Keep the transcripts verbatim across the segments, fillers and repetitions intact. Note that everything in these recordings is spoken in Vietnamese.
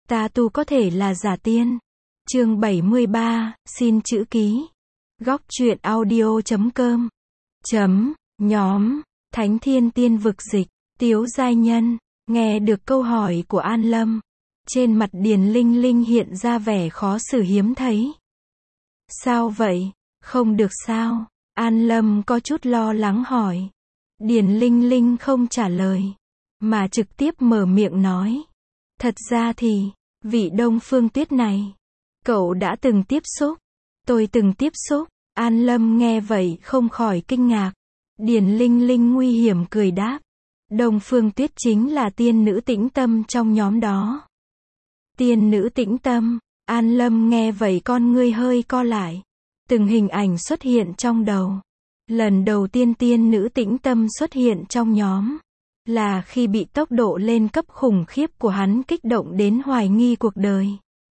Ta tu có thể là giả tiên. Chương bảy mươi ba, xin chữ ký. Góc truyện audio chấm com. Chấm, nhóm, Thánh Thiên Tiên Vực Dịch, Tiếu Giai Nhân, nghe được câu hỏi của An Lâm. Trên mặt Điền Linh Linh hiện ra vẻ khó xử hiếm thấy. Sao vậy? Không được sao? An Lâm có chút lo lắng hỏi. Điền Linh Linh không trả lời, mà trực tiếp mở miệng nói. Thật ra thì, vị Đông Phương Tuyết này, cậu đã từng tiếp xúc. Tôi từng tiếp xúc. An Lâm nghe vậy không khỏi kinh ngạc. Điền Linh Linh nguy hiểm cười đáp. Đông Phương Tuyết chính là tiên nữ tĩnh tâm trong nhóm đó. Tiên nữ tĩnh tâm. An Lâm nghe vậy con ngươi hơi co lại. Từng hình ảnh xuất hiện trong đầu. Lần đầu tiên tiên nữ tĩnh tâm xuất hiện trong nhóm, là khi bị tốc độ lên cấp khủng khiếp của hắn kích động đến hoài nghi cuộc đời.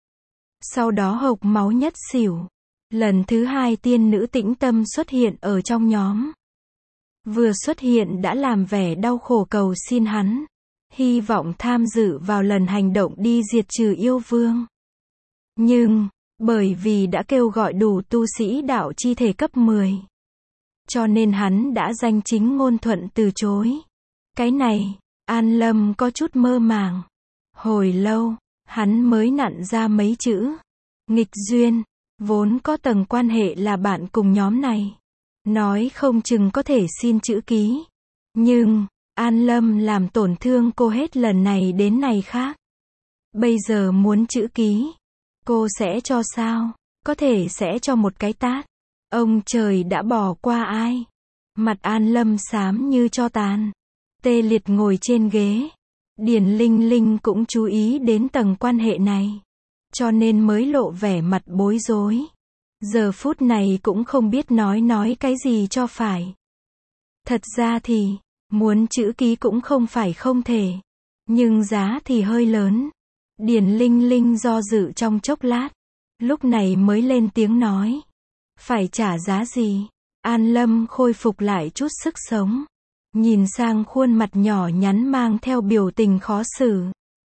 Sau đó hộc máu nhất xỉu. Lần thứ hai tiên nữ tĩnh tâm xuất hiện ở trong nhóm. Vừa xuất hiện đã làm vẻ đau khổ cầu xin hắn, hy vọng tham dự vào lần hành động đi diệt trừ yêu vương. Nhưng, bởi vì đã kêu gọi đủ tu sĩ đạo chi thể cấp mười, cho nên hắn đã danh chính ngôn thuận từ chối. Cái này, An Lâm có chút mơ màng. Hồi lâu, hắn mới nặn ra mấy chữ. Nghịch duyên, vốn có tầng quan hệ là bạn cùng nhóm này. Nói không chừng có thể xin chữ ký. Nhưng, An Lâm làm tổn thương cô hết lần này đến này khác. Bây giờ muốn chữ ký, cô sẽ cho sao? Có thể sẽ cho một cái tát. Ông trời đã bỏ qua ai? Mặt An Lâm xám như tro tàn, tê liệt ngồi trên ghế. Điền Linh Linh cũng chú ý đến tầng quan hệ này, cho nên mới lộ vẻ mặt bối rối. Giờ phút này cũng không biết nói nói cái gì cho phải. Thật ra thì, muốn chữ ký cũng không phải không thể, nhưng giá thì hơi lớn. Điền Linh Linh do dự trong chốc lát, lúc này mới lên tiếng nói. Phải trả giá gì? An Lâm khôi phục lại chút sức sống, nhìn sang khuôn mặt nhỏ nhắn mang theo biểu tình khó xử.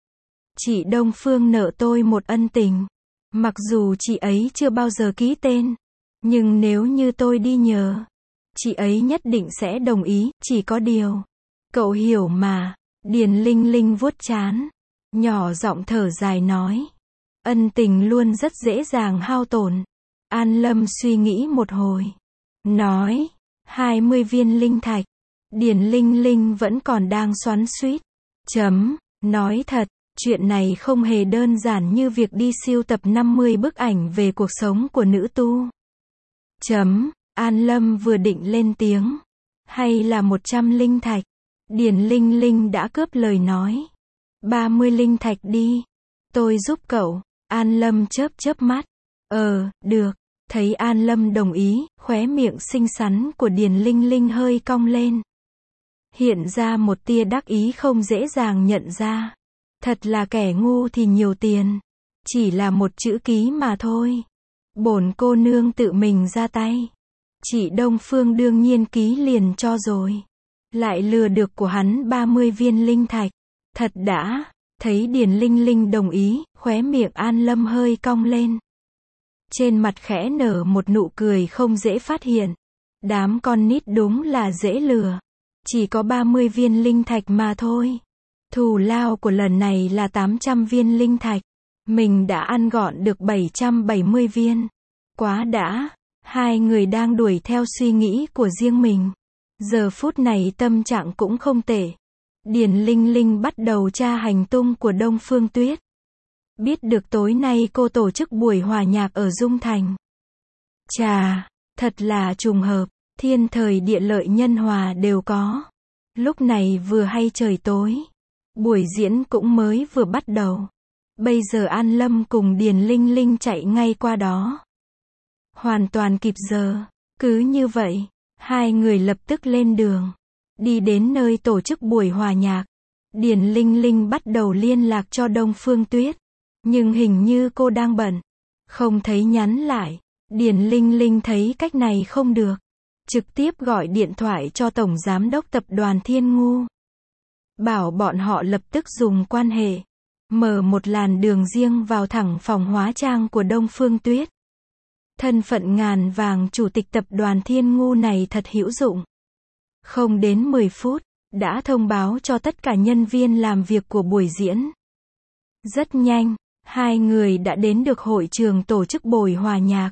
Chị Đông Phương nợ tôi một ân tình. Mặc dù chị ấy chưa bao giờ ký tên, nhưng nếu như tôi đi nhờ, chị ấy nhất định sẽ đồng ý. Chỉ có điều, cậu hiểu mà. Điền Linh Linh vuốt trán, nhỏ giọng thở dài nói. Ân tình luôn rất dễ dàng hao tổn. An Lâm suy nghĩ một hồi, nói, hai mươi viên linh thạch. Điền Linh Linh vẫn còn đang xoắn xuýt. Chấm, nói thật, chuyện này không hề đơn giản như việc đi sưu tập năm mươi bức ảnh về cuộc sống của nữ tu. Chấm, An Lâm vừa định lên tiếng. Hay là một trăm linh thạch. Điền Linh Linh đã cướp lời nói. ba mươi linh thạch đi. Tôi giúp cậu. An Lâm chớp chớp mắt. Ờ, được. Thấy An Lâm đồng ý, khóe miệng xinh xắn của Điền Linh Linh hơi cong lên. Hiện ra một tia đắc ý không dễ dàng nhận ra. Thật là kẻ ngu thì nhiều tiền. Chỉ là một chữ ký mà thôi. Bổn cô nương tự mình ra tay. Chị Đông Phương đương nhiên ký liền cho rồi. Lại lừa được của hắn ba mươi viên linh thạch. Thật đã. Thấy Điền Linh Linh đồng ý, khóe miệng An Lâm hơi cong lên. Trên mặt khẽ nở một nụ cười không dễ phát hiện. Đám con nít đúng là dễ lừa. Chỉ có ba mươi viên linh thạch mà thôi. Thù lao của lần này là tám trăm viên linh thạch. Mình đã ăn gọn được bảy trăm bảy mươi viên. Quá đã. Hai người đang đuổi theo suy nghĩ của riêng mình. Giờ phút này tâm trạng cũng không tệ. Điền Linh Linh bắt đầu tra hành tung của Đông Phương Tuyết. Biết được tối nay cô tổ chức buổi hòa nhạc ở Dung Thành. Chà, thật là trùng hợp. Thiên thời địa lợi nhân hòa đều có. Lúc này vừa hay trời tối. Buổi diễn cũng mới vừa bắt đầu. Bây giờ An Lâm cùng Điền Linh Linh chạy ngay qua đó. Hoàn toàn kịp giờ. Cứ như vậy, hai người lập tức lên đường. Đi đến nơi tổ chức buổi hòa nhạc. Điền Linh Linh bắt đầu liên lạc cho Đông Phương Tuyết. Nhưng hình như cô đang bận. Không thấy nhắn lại. Điền Linh Linh thấy cách này không được. Trực tiếp gọi điện thoại cho Tổng Giám đốc Tập đoàn Thiên Ngu. Bảo bọn họ lập tức dùng quan hệ. mở một làn đường riêng vào thẳng phòng hóa trang của Đông Phương Tuyết. Thân phận ngàn vàng chủ tịch tập đoàn Thiên Ngu này thật hữu dụng. Không đến mười phút, đã thông báo cho tất cả nhân viên làm việc của buổi diễn. Rất nhanh, hai người đã đến được hội trường tổ chức buổi hòa nhạc.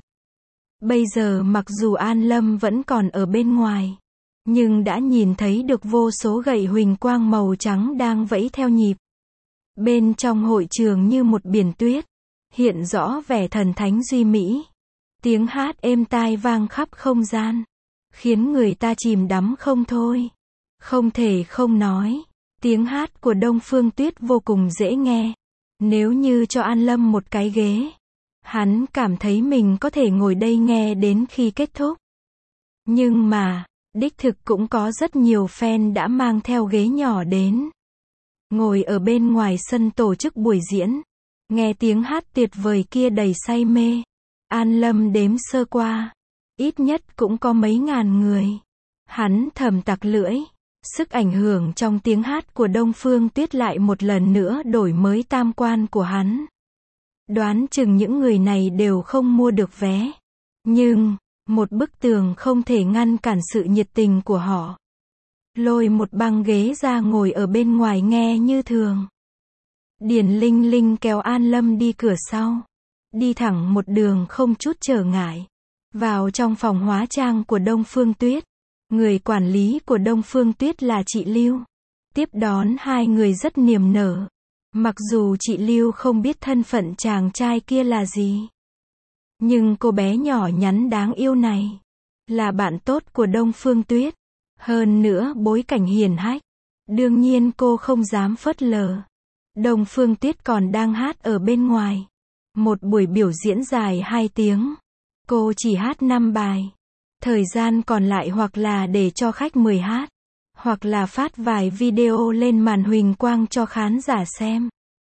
Bây giờ mặc dù An Lâm vẫn còn ở bên ngoài, nhưng đã nhìn thấy được vô số gậy huỳnh quang màu trắng đang vẫy theo nhịp. Bên trong hội trường như một biển tuyết, hiện rõ vẻ thần thánh duy mỹ. Tiếng hát êm tai vang khắp không gian, khiến người ta chìm đắm không thôi. Không thể không nói, tiếng hát của Đông Phương Tuyết vô cùng dễ nghe. Nếu như cho An Lâm một cái ghế, hắn cảm thấy mình có thể ngồi đây nghe đến khi kết thúc. Nhưng mà, đích thực cũng có rất nhiều fan đã mang theo ghế nhỏ đến. Ngồi ở bên ngoài sân tổ chức buổi diễn, nghe tiếng hát tuyệt vời kia đầy say mê. An Lâm đếm sơ qua, ít nhất cũng có mấy ngàn người. Hắn thầm tặc lưỡi, sức ảnh hưởng trong tiếng hát của Đông Phương Tuyết lại một lần nữa đổi mới tam quan của hắn. Đoán chừng những người này đều không mua được vé. Nhưng, một bức tường không thể ngăn cản sự nhiệt tình của họ. Lôi một băng ghế ra ngồi ở bên ngoài nghe như thường. Điền Linh Linh kéo An Lâm đi cửa sau. Đi thẳng một đường không chút trở ngại. Vào trong phòng hóa trang của Đông Phương Tuyết. Người quản lý của Đông Phương Tuyết là chị Lưu. Tiếp đón hai người rất niềm nở. Mặc dù chị Lưu không biết thân phận chàng trai kia là gì. Nhưng cô bé nhỏ nhắn đáng yêu này là bạn tốt của Đông Phương Tuyết. Hơn nữa bối cảnh hiển hách. Đương nhiên cô không dám phớt lờ. Đông Phương Tuyết còn đang hát ở bên ngoài. Một buổi biểu diễn dài hai tiếng. Cô chỉ hát năm bài. Thời gian còn lại hoặc là để cho khách mời hát, hoặc là phát vài video lên màn huỳnh quang cho khán giả xem.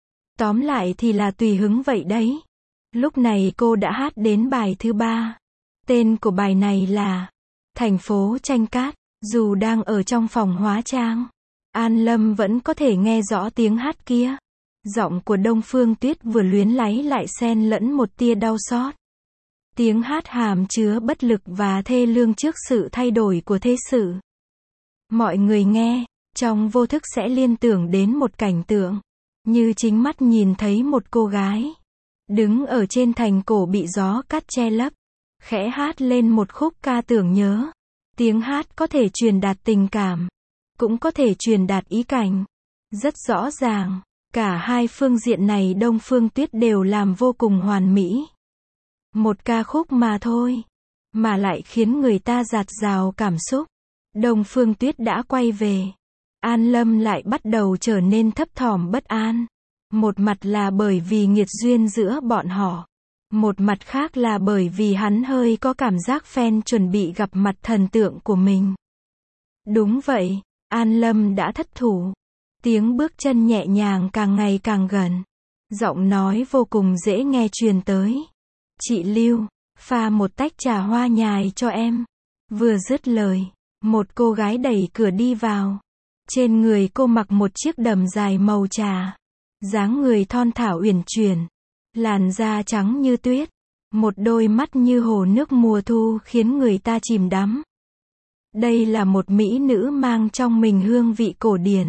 Tóm lại thì là tùy hứng vậy đấy. Lúc này cô đã hát đến bài thứ ba. Tên của bài này là Thành phố tranh cát. Dù đang ở trong phòng hóa trang, An Lâm vẫn có thể nghe rõ tiếng hát kia. Giọng của Đông Phương Tuyết vừa luyến láy lại xen lẫn một tia đau xót. Tiếng hát hàm chứa bất lực và thê lương trước sự thay đổi của thế sự. Mọi người nghe, trong vô thức sẽ liên tưởng đến một cảnh tượng, như chính mắt nhìn thấy một cô gái đứng ở trên thành cổ bị gió cát che lấp, khẽ hát lên một khúc ca tưởng nhớ. Tiếng hát có thể truyền đạt tình cảm, cũng có thể truyền đạt ý cảnh. Rất rõ ràng, cả hai phương diện này Đông Phương Tuyết đều làm vô cùng hoàn mỹ. Một ca khúc mà thôi, mà lại khiến người ta dạt dào cảm xúc. Đông Phương Tuyết đã quay về. An Lâm lại bắt đầu trở nên thấp thỏm bất an. Một mặt là bởi vì nghiệt duyên giữa bọn họ. Một mặt khác là bởi vì hắn hơi có cảm giác fan chuẩn bị gặp mặt thần tượng của mình. Đúng vậy, An Lâm đã thất thủ. Tiếng bước chân nhẹ nhàng càng ngày càng gần. Giọng nói vô cùng dễ nghe truyền tới. Chị Lưu, pha một tách trà hoa nhài cho em. Vừa dứt lời, một cô gái đẩy cửa đi vào. Trên người cô mặc một chiếc đầm dài màu trà. Dáng người thon thả uyển chuyển. Làn da trắng như tuyết. Một đôi mắt như hồ nước mùa thu khiến người ta chìm đắm. Đây là một mỹ nữ mang trong mình hương vị cổ điển.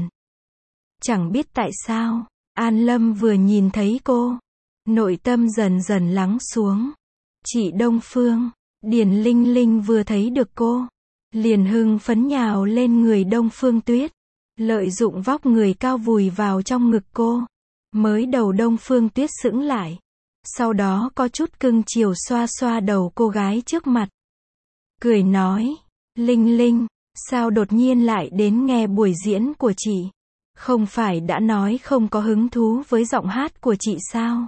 Chẳng biết tại sao, An Lâm vừa nhìn thấy cô, nội tâm dần dần lắng xuống. Chị Đông Phương, Điền Linh Linh vừa thấy được cô, liền hưng phấn nhào lên người Đông Phương Tuyết, lợi dụng vóc người cao vùi vào trong ngực cô. Mới đầu Đông Phương Tuyết sững lại, sau đó có chút cưng chiều xoa xoa đầu cô gái trước mặt. Cười nói, Linh Linh, sao đột nhiên lại đến nghe buổi diễn của chị? Không phải đã nói không có hứng thú với giọng hát của chị sao?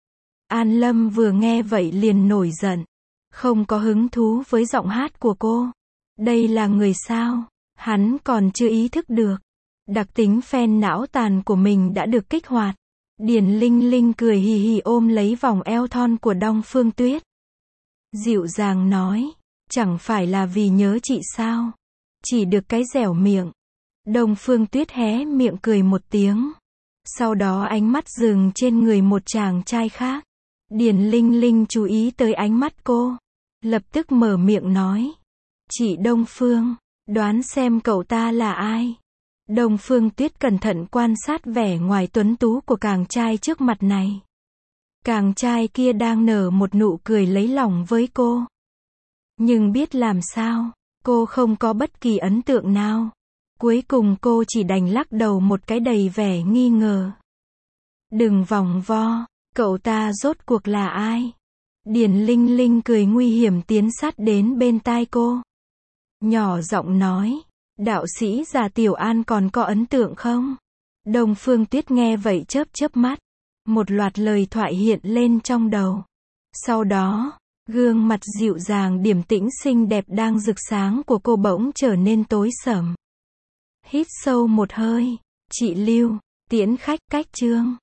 An Lâm vừa nghe vậy liền nổi giận. Không có hứng thú với giọng hát của cô. Đây là người sao? Hắn còn chưa ý thức được. Đặc tính phen não tàn của mình đã được kích hoạt. Điền Linh Linh cười hì hì ôm lấy vòng eo thon của Đông Phương Tuyết. Dịu dàng nói, chẳng phải là vì nhớ chị sao? Chỉ được cái dẻo miệng. Đông Phương Tuyết hé miệng cười một tiếng. Sau đó ánh mắt dừng trên người một chàng trai khác. Điền Linh Linh chú ý tới ánh mắt cô. Lập tức mở miệng nói. Chị Đông Phương, đoán xem cậu ta là ai? Đông Phương Tuyết cẩn thận quan sát vẻ ngoài tuấn tú của chàng trai trước mặt này. Chàng trai kia đang nở một nụ cười lấy lòng với cô. Nhưng biết làm sao, cô không có bất kỳ ấn tượng nào. Cuối cùng cô chỉ đành lắc đầu một cái đầy vẻ nghi ngờ. Đừng vòng vo, cậu ta rốt cuộc là ai? Điền Linh Linh cười nguy hiểm tiến sát đến bên tai cô. Nhỏ giọng nói, đạo sĩ già Tiểu An còn có ấn tượng không? Đông Phương Tuyết nghe vậy chớp chớp mắt. Một loạt lời thoại hiện lên trong đầu. Sau đó, gương mặt dịu dàng điềm tĩnh xinh đẹp đang rực sáng của cô bỗng trở nên tối sầm. Hít sâu một hơi, chị Lưu, tiễn khách cách chương.